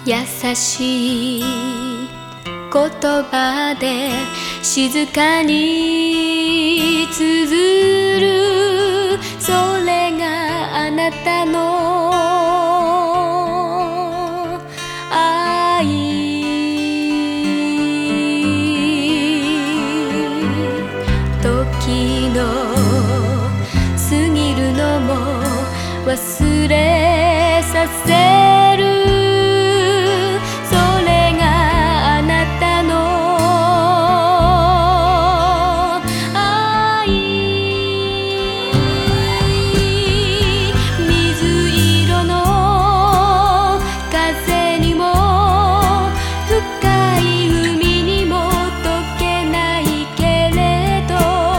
優しい言葉で静かに綴る、それがあなたの愛。時の過ぎるのも忘れさせる、それがあなたの愛。水色の風にも深い海にも溶けないけれど、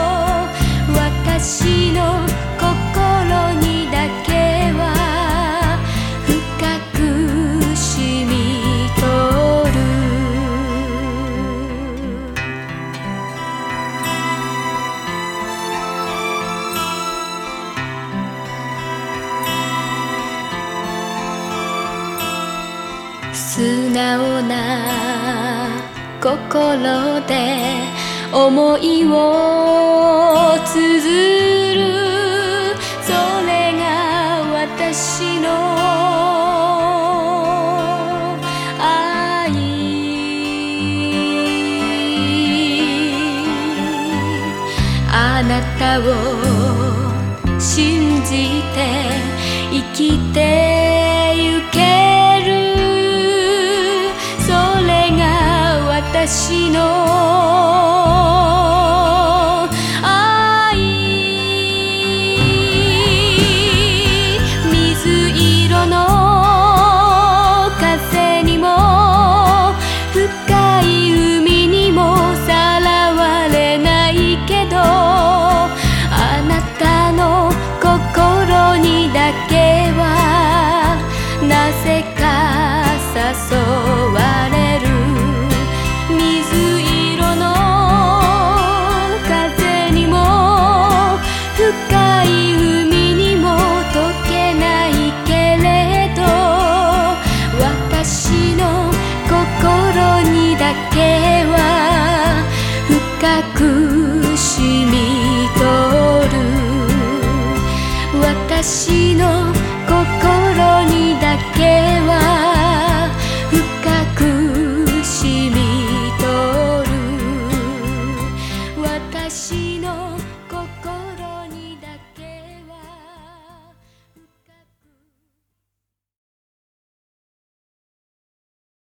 私の心にだけは深く染みとる。素直な心で思いを綴る、それが私の愛。あなたを信じて生きてゆける、それが私の愛。水色の風にも深い海にもさらわれないけど、あなたの心にだけはなぜか誘われる。水色の風にも深い海にも溶けないけれど、私の心にだけは深く染みとる。私の心にだけは深く染みとる。私の